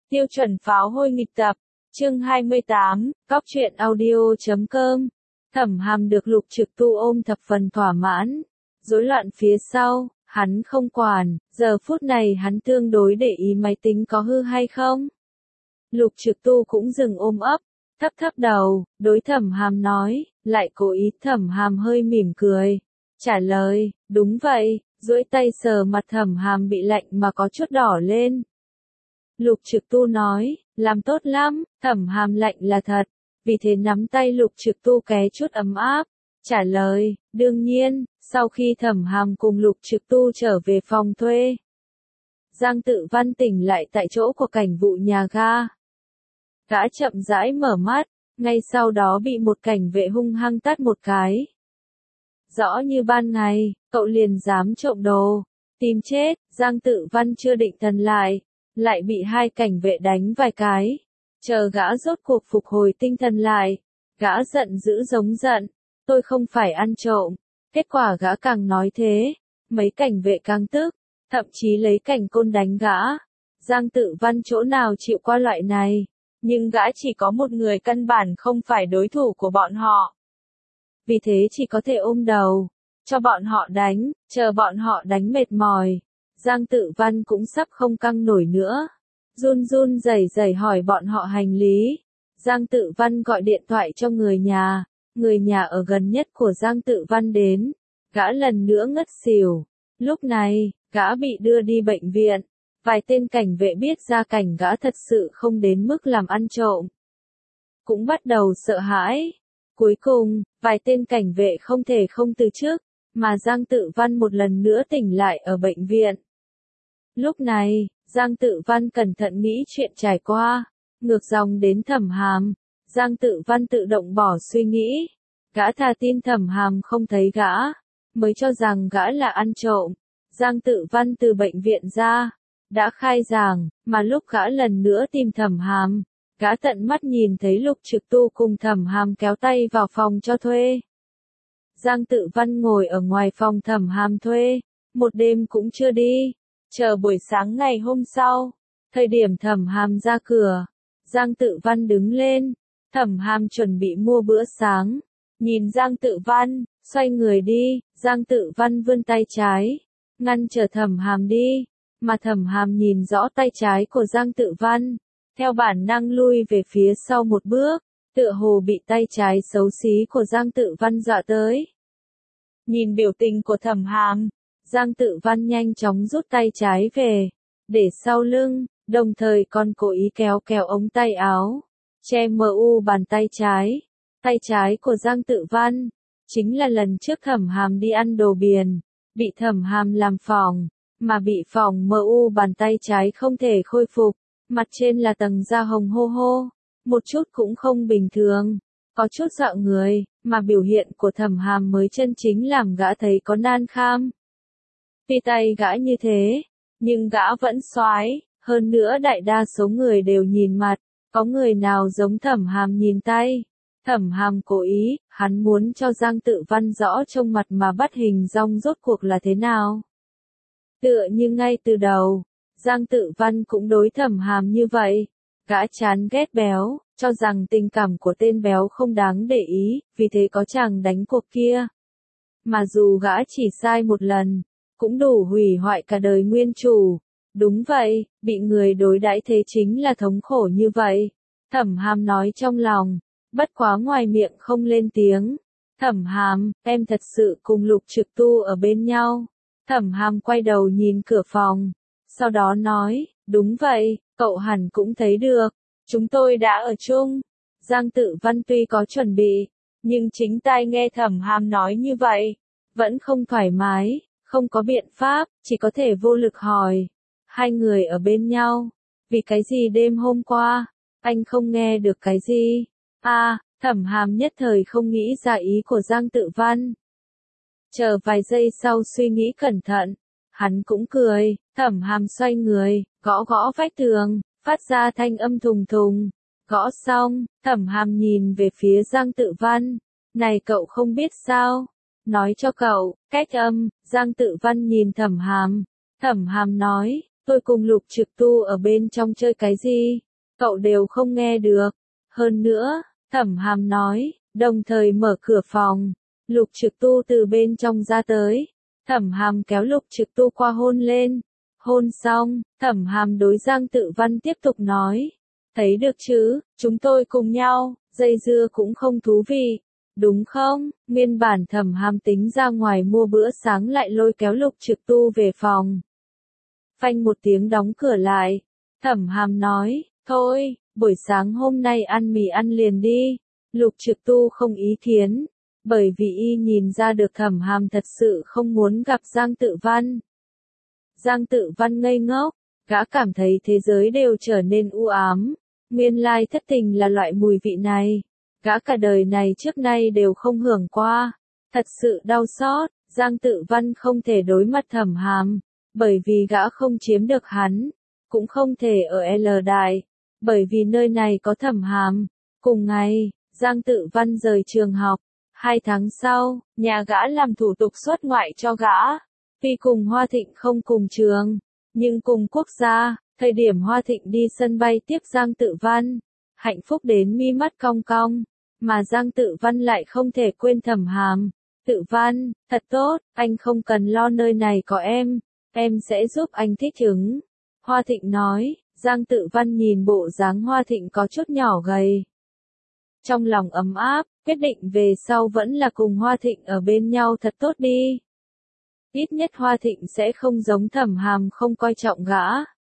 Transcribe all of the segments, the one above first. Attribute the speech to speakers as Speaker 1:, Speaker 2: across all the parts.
Speaker 1: Tiêu chuẩn pháo hôi nghịch tập, chương 28, Góc truyện audio.com. Thẩm Hàm được Lục Trực Tu ôm thập phần thỏa mãn. Rối loạn phía sau, hắn không quản, giờ phút này hắn tương đối để ý máy tính có hư hay không. Lục Trực Tu cũng dừng ôm ấp, thấp thấp đầu, đối Thẩm Hàm nói, lại cố ý. Thẩm Hàm hơi mỉm cười, trả lời, đúng vậy, duỗi tay sờ mặt Thẩm Hàm bị lạnh mà có chút đỏ lên. Lục Trực Tu nói, làm tốt lắm. Thẩm Hàm lạnh là thật, vì thế nắm tay Lục Trực Tu ké chút ấm áp, trả lời, đương nhiên. Sau khi Thẩm Hàm cùng Lục Trực Tu trở về phòng thuê, Giang Tự Văn tỉnh lại tại chỗ của cảnh vụ nhà ga. Gã chậm rãi mở mắt, ngay sau đó bị một cảnh vệ hung hăng tát một cái. Rõ như ban ngày, cậu liền dám trộm đồ, tìm chết. Giang Tự Văn chưa định thần lại bị hai cảnh vệ đánh vài cái. Chờ gã rốt cuộc phục hồi tinh thần lại, gã giận dữ giống giận, tôi không phải ăn trộm. Kết quả gã càng nói thế, mấy cảnh vệ càng tức, thậm chí lấy cảnh côn đánh gã. Giang Tự Văn chỗ nào chịu qua loại này, nhưng gã chỉ có một người căn bản không phải đối thủ của bọn họ. Vì thế chỉ có thể ôm đầu, cho bọn họ đánh, chờ bọn họ đánh mệt mỏi. Giang Tự Văn cũng sắp không căng nổi nữa, run run rẩy rẩy hỏi bọn họ hành lý. Giang Tự Văn gọi điện thoại cho người nhà ở gần nhất của Giang Tự Văn đến, gã lần nữa ngất xỉu. Lúc này, gã bị đưa đi bệnh viện, vài tên cảnh vệ biết ra cảnh gã thật sự không đến mức làm ăn trộm, cũng bắt đầu sợ hãi. Cuối cùng, vài tên cảnh vệ không thể không từ chức, mà Giang Tự Văn một lần nữa tỉnh lại ở bệnh viện. Lúc này, Giang Tự Văn cẩn thận nghĩ chuyện trải qua, ngược dòng đến Thẩm Hàm. Giang Tự Văn tự động bỏ suy nghĩ, gã thà tin Thẩm Hàm không thấy gã, mới cho rằng gã là ăn trộm. Giang Tự Văn từ bệnh viện ra, đã khai giảng, mà lúc gã lần nữa tìm Thẩm Hàm, gã tận mắt nhìn thấy Lục Trực Tu cùng Thẩm Hàm kéo tay vào phòng cho thuê. Giang Tự Văn ngồi ở ngoài phòng Thẩm Hàm thuê, một đêm cũng chưa đi, chờ buổi sáng ngày hôm sau, thời điểm Thẩm Hàm ra cửa, Giang Tự Văn đứng lên. Thẩm Hàm chuẩn bị mua bữa sáng, nhìn Giang Tự Văn, xoay người đi. Giang Tự Văn vươn tay trái, ngăn trở Thẩm Hàm đi, mà Thẩm Hàm nhìn rõ tay trái của Giang Tự Văn, theo bản năng lui về phía sau một bước, tựa hồ bị tay trái xấu xí của Giang Tự Văn dọa tới. Nhìn biểu tình của Thẩm Hàm, Giang Tự Văn nhanh chóng rút tay trái về, để sau lưng, đồng thời còn cố ý kéo ống tay áo, che bàn tay trái. Tay trái của Giang Tự Văn, chính là lần trước Thẩm Hàm đi ăn đồ biển, bị Thẩm Hàm làm phỏng, mà bị phỏng bàn tay trái không thể khôi phục, mặt trên là tầng da hồng hô hô, một chút cũng không bình thường, có chút dọa người, mà biểu hiện của Thẩm Hàm mới chân chính làm gã thấy có nan kham. Tuy tay gã như thế, nhưng gã vẫn soái, hơn nữa đại đa số người đều nhìn mặt, có người nào giống Thẩm Hàm nhìn tay. Thẩm Hàm cố ý, hắn muốn cho Giang Tự Văn rõ trong mặt mà bắt hình dong rốt cuộc là thế nào. Tựa như ngay từ đầu, Giang Tự Văn cũng đối Thẩm Hàm như vậy, gã chán ghét béo, cho rằng tình cảm của tên béo không đáng để ý, vì thế có chàng đánh cuộc kia. Mà dù gã chỉ sai một lần, cũng đủ hủy hoại cả đời nguyên chủ. Đúng vậy, bị người đối đãi thế chính là thống khổ như vậy. Thẩm Hàm nói trong lòng, bất quá ngoài miệng không lên tiếng. Thẩm Hàm, em thật sự cùng Lục Trực Tu ở bên nhau. Thẩm Hàm quay đầu nhìn cửa phòng, sau đó nói, đúng vậy, cậu hẳn cũng thấy được, chúng tôi đã ở chung. Giang Tự Văn tuy có chuẩn bị, nhưng chính tai nghe Thẩm Hàm nói như vậy, vẫn không thoải mái, không có biện pháp, chỉ có thể vô lực hỏi, hai người ở bên nhau, vì cái gì đêm hôm qua, anh không nghe được cái gì? Thẩm Hàm nhất thời không nghĩ ra ý của Giang Tự Văn. Chờ vài giây sau suy nghĩ cẩn thận, hắn cũng cười. Thẩm Hàm xoay người, gõ vách tường, phát ra thanh âm thùng thùng. Gõ xong, Thẩm Hàm nhìn về phía Giang Tự Văn, này cậu không biết sao? Nói cho cậu, cách âm. Giang Tự Văn nhìn Thẩm Hàm nói, tôi cùng Lục Trực Tu ở bên trong chơi cái gì, cậu đều không nghe được. Hơn nữa, Thẩm Hàm nói, đồng thời mở cửa phòng. Lục Trực Tu từ bên trong ra tới. Thẩm Hàm kéo Lục Trực Tu qua hôn lên. Hôn xong, Thẩm Hàm đối Giang Tự Văn tiếp tục nói. Thấy được chứ, chúng tôi cùng nhau, dây dưa cũng không thú vị. Đúng không? Nguyên bản Thẩm Hàm tính ra ngoài mua bữa sáng lại lôi kéo Lục Trực Tu về phòng. Phanh một tiếng đóng cửa lại. Thẩm Hàm nói, thôi, buổi sáng hôm nay ăn mì ăn liền đi. Lục Trực Tu không ý kiến, bởi vì y nhìn ra được Thẩm Hàm thật sự không muốn gặp Giang Tự Văn. Giang Tự Văn ngây ngốc, gã cảm thấy thế giới đều trở nên u ám. Nguyên lai thất tình là loại mùi vị này. Gã cả đời này trước nay đều không hưởng qua. Thật sự đau xót, Giang Tự Văn không thể đối mặt Thẩm Hàm, bởi vì gã không chiếm được hắn, cũng không thể ở L Đại, bởi vì nơi này có Thẩm Hàm. Cùng ngày, Giang Tự Văn rời trường học. 2 tháng sau, nhà gã làm thủ tục xuất ngoại cho gã. Tuy cùng Hoa Thịnh không cùng trường, nhưng cùng quốc gia. Thời điểm Hoa Thịnh đi sân bay tiếp Giang Tự Văn, hạnh phúc đến mi mắt cong cong, mà Giang Tự Văn lại không thể quên Thẩm Hàm. Tự Văn, thật tốt, anh không cần lo, nơi này có em sẽ giúp anh thích ứng. Hoa Thịnh nói. Giang Tự Văn nhìn bộ dáng Hoa Thịnh có chút nhỏ gầy. Trong lòng ấm áp, quyết định về sau vẫn là cùng Hoa Thịnh ở bên nhau thật tốt đi. Ít nhất Hoa Thịnh sẽ không giống Thẩm Hàm không coi trọng gã.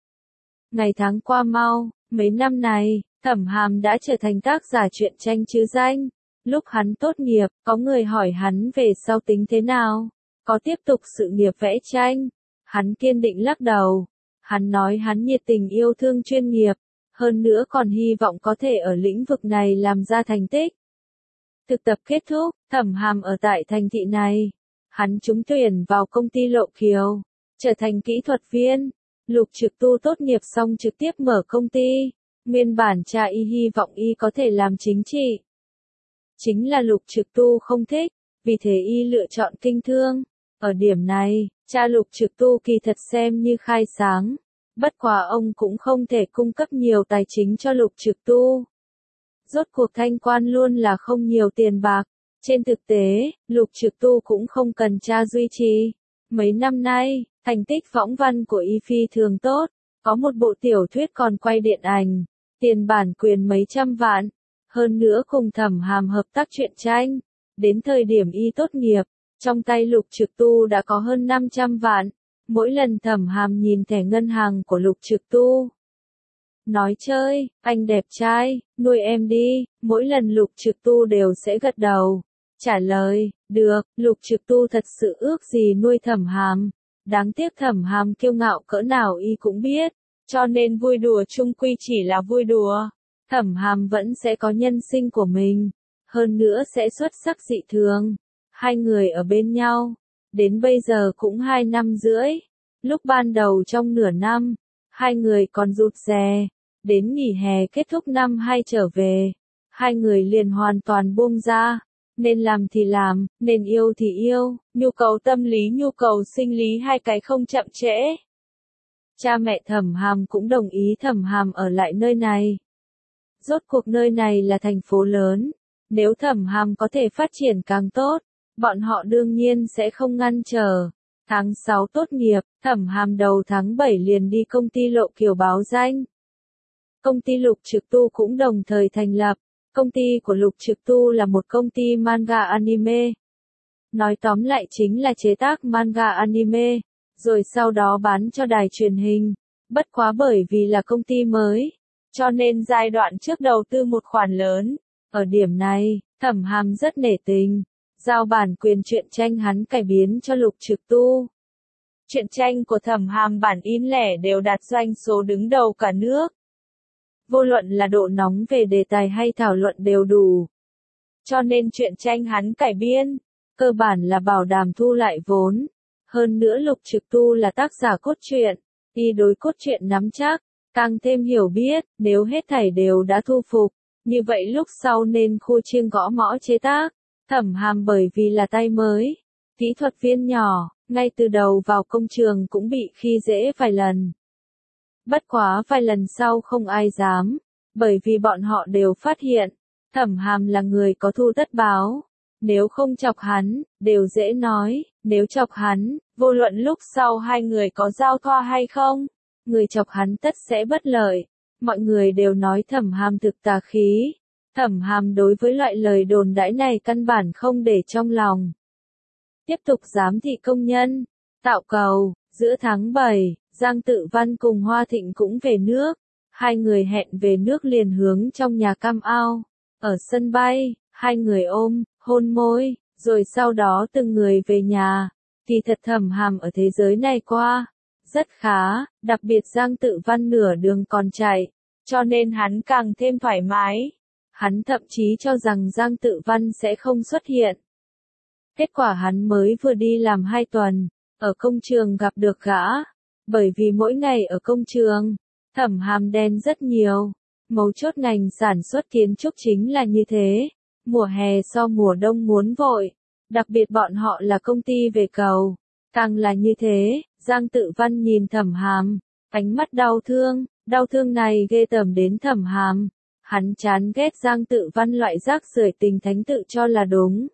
Speaker 1: Ngày tháng qua mau, mấy năm này, Thẩm Hàm đã trở thành tác giả truyện tranh chứ danh. Lúc hắn tốt nghiệp, có người hỏi hắn về sau tính thế nào, có tiếp tục sự nghiệp vẽ tranh. Hắn kiên định lắc đầu. Hắn nói hắn nhiệt tình yêu thương chuyên nghiệp, hơn nữa còn hy vọng có thể ở lĩnh vực này làm ra thành tích. Thực tập kết thúc, Thẩm Hàm ở tại thành thị này. Hắn trúng tuyển vào công ty Lộ Kiều, trở thành kỹ thuật viên. Lục Trực Tu tốt nghiệp xong trực tiếp mở công ty. Nguyên bản cha y hy vọng y có thể làm chính trị. Chính là Lục Trực Tu không thích, vì thế y lựa chọn kinh thương. Ở điểm này, cha Lục Trực Tu kỳ thật xem như khai sáng. Bất quá ông cũng không thể cung cấp nhiều tài chính cho Lục Trực Tu. Rốt cuộc thanh quan luôn là không nhiều tiền bạc. Trên thực tế, Lục Trực Tu cũng không cần cha duy trì. Mấy năm nay, thành tích võng văn của y phi thường tốt. Có một bộ tiểu thuyết còn quay điện ảnh. Tiền bản quyền mấy trăm vạn. Hơn nữa cùng Thẩm Hàm hợp tác truyện tranh. Đến thời điểm y tốt nghiệp, trong tay Lục Trực Tu đã có hơn 500 vạn. Mỗi lần Thẩm Hàm nhìn thẻ ngân hàng của Lục Trực Tu, nói chơi, anh đẹp trai, nuôi em đi, mỗi lần Lục Trực Tu đều sẽ gật đầu, trả lời, được. Lục Trực Tu thật sự ước gì nuôi Thẩm Hàm, đáng tiếc Thẩm Hàm kiêu ngạo cỡ nào y cũng biết, cho nên vui đùa chung quy chỉ là vui đùa. Thẩm Hàm vẫn sẽ có nhân sinh của mình, hơn nữa sẽ xuất sắc dị thường. Hai người ở bên nhau, đến bây giờ cũng 2 năm rưỡi. Lúc ban đầu trong nửa năm, hai người còn rụt rè. Đến nghỉ hè kết thúc năm 2 trở về, hai người liền hoàn toàn buông ra. Nên làm thì làm, nên yêu thì yêu, nhu cầu tâm lý nhu cầu sinh lý hai cái không chậm trễ. Cha mẹ Thẩm Hàm cũng đồng ý Thẩm Hàm ở lại nơi này. Rốt cuộc nơi này là thành phố lớn, nếu Thẩm Hàm có thể phát triển càng tốt, bọn họ đương nhiên sẽ không ngăn trở. Tháng 6 tốt nghiệp, Thẩm Hàm đầu tháng 7 liền đi công ty Lộ Kiều báo danh. Công ty Lục Trực Tu cũng đồng thời thành lập. Công ty của Lục Trực Tu là một công ty manga anime. Nói tóm lại chính là chế tác manga anime, rồi sau đó bán cho đài truyền hình. Bất quá bởi vì là công ty mới, cho nên giai đoạn trước đầu tư một khoản lớn. Ở điểm này, Thẩm Hàm rất nể tình, giao bản quyền truyện tranh hắn cải biến cho Lục Trực Tu. Truyện tranh của Thẩm Hàm bản in lẻ đều đạt doanh số đứng đầu cả nước. Vô luận là độ nóng về đề tài hay thảo luận đều đủ. Cho nên truyện tranh hắn cải biên, cơ bản là bảo đảm thu lại vốn. Hơn nữa Lục Trực Tu là tác giả cốt truyện, y đối cốt truyện nắm chắc, càng thêm hiểu biết, nếu hết thảy đều đã thu phục, như vậy lúc sau nên khu chiêng gõ mõ chế tác. Thẩm Hàm bởi vì là tay mới, kỹ thuật viên nhỏ, ngay từ đầu vào công trường cũng bị khi dễ vài lần. Bất quá vài lần sau không ai dám, bởi vì bọn họ đều phát hiện, Thẩm Hàm là người có thù tất báo. Nếu không chọc hắn, đều dễ nói, nếu chọc hắn, vô luận lúc sau hai người có giao thoa hay không, người chọc hắn tất sẽ bất lợi. Mọi người đều nói Thẩm Hàm thực tà khí. Thẩm Hàm đối với loại lời đồn đãi này căn bản không để trong lòng. Tiếp tục giám thị công nhân, tạo cầu, giữa tháng 7, Giang Tự Văn cùng Hoa Thịnh cũng về nước. Hai người hẹn về nước liền hướng trong nhà Cam Ao. Ở sân bay, hai người ôm, hôn môi, rồi sau đó từng người về nhà. Kỳ thật Thẩm Hàm ở thế giới này qua, rất khá, đặc biệt Giang Tự Văn nửa đường còn chạy, cho nên hắn càng thêm thoải mái. Hắn thậm chí cho rằng Giang Tự Văn sẽ không xuất hiện. Kết quả hắn mới vừa đi làm 2 tuần, ở công trường gặp được gã. Bởi vì mỗi ngày ở công trường, Thẩm Hàm đen rất nhiều. Mấu chốt ngành sản xuất kiến trúc chính là như thế. Mùa hè so mùa đông muốn vội. Đặc biệt bọn họ là công ty về cầu. Càng là như thế, Giang Tự Văn nhìn Thẩm Hàm, ánh mắt đau thương này ghê tởm đến Thẩm Hàm. Hắn chán ghét Giang Tự Văn loại rác rưởi tình thánh tự cho là đúng.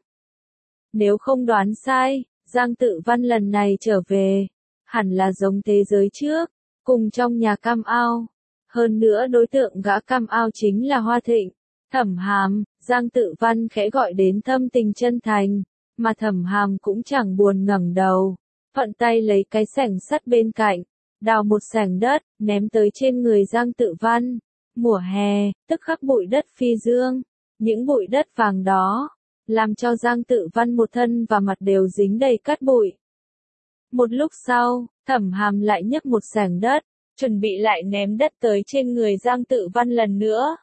Speaker 1: Nếu không đoán sai, Giang Tự Văn lần này trở về, hẳn là giống thế giới trước, cùng trong nhà Cam Ao. Hơn nữa đối tượng gã Cam Ao chính là Hoa Thịnh. Thẩm Hàm, Giang Tự Văn khẽ gọi đến thâm tình chân thành, mà Thẩm Hàm cũng chẳng buồn ngẩng đầu, thuận tay lấy cái xẻng sắt bên cạnh, đào một xẻng đất, ném tới trên người Giang Tự Văn. Mùa hè, tức khắc bụi đất phi dương, những bụi đất vàng đó, làm cho Giang Tự Văn một thân và mặt đều dính đầy cát bụi. Một lúc sau, Thẩm Hàm lại nhấc một xẻng đất, chuẩn bị lại ném đất tới trên người Giang Tự Văn lần nữa.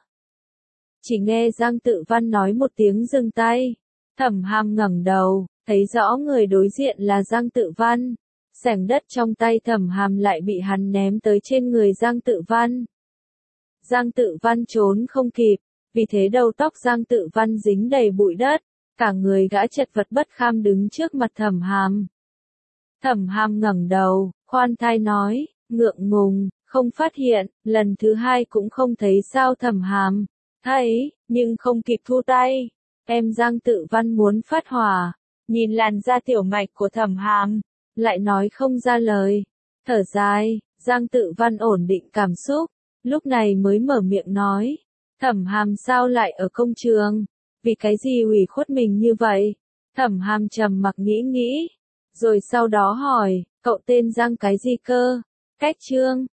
Speaker 1: Chỉ nghe Giang Tự Văn nói một tiếng dừng tay. Thẩm Hàm ngẩng đầu, thấy rõ người đối diện là Giang Tự Văn. Xẻng đất trong tay Thẩm Hàm lại bị hắn ném tới trên người Giang Tự Văn. Giang Tự Văn trốn không kịp, vì thế đầu tóc Giang Tự Văn dính đầy bụi đất, cả người gã chật vật bất kham đứng trước mặt Thẩm Hàm. Thẩm Hàm ngẩng đầu, khoan thai nói, ngượng ngùng, không phát hiện, lần thứ hai cũng không thấy sao. Thẩm Hàm thấy, nhưng không kịp thu tay. Em Giang Tự Văn muốn phát hỏa, nhìn làn da tiểu mạch của Thẩm Hàm, lại nói không ra lời. Thở dài, Giang Tự Văn ổn định cảm xúc, lúc này mới mở miệng nói, Thẩm Hàm sao lại ở công trường, vì cái gì ủy khuất mình như vậy? Thẩm Hàm trầm mặc nghĩ, rồi sau đó hỏi, cậu tên Giang cái gì cơ? Cách Trương,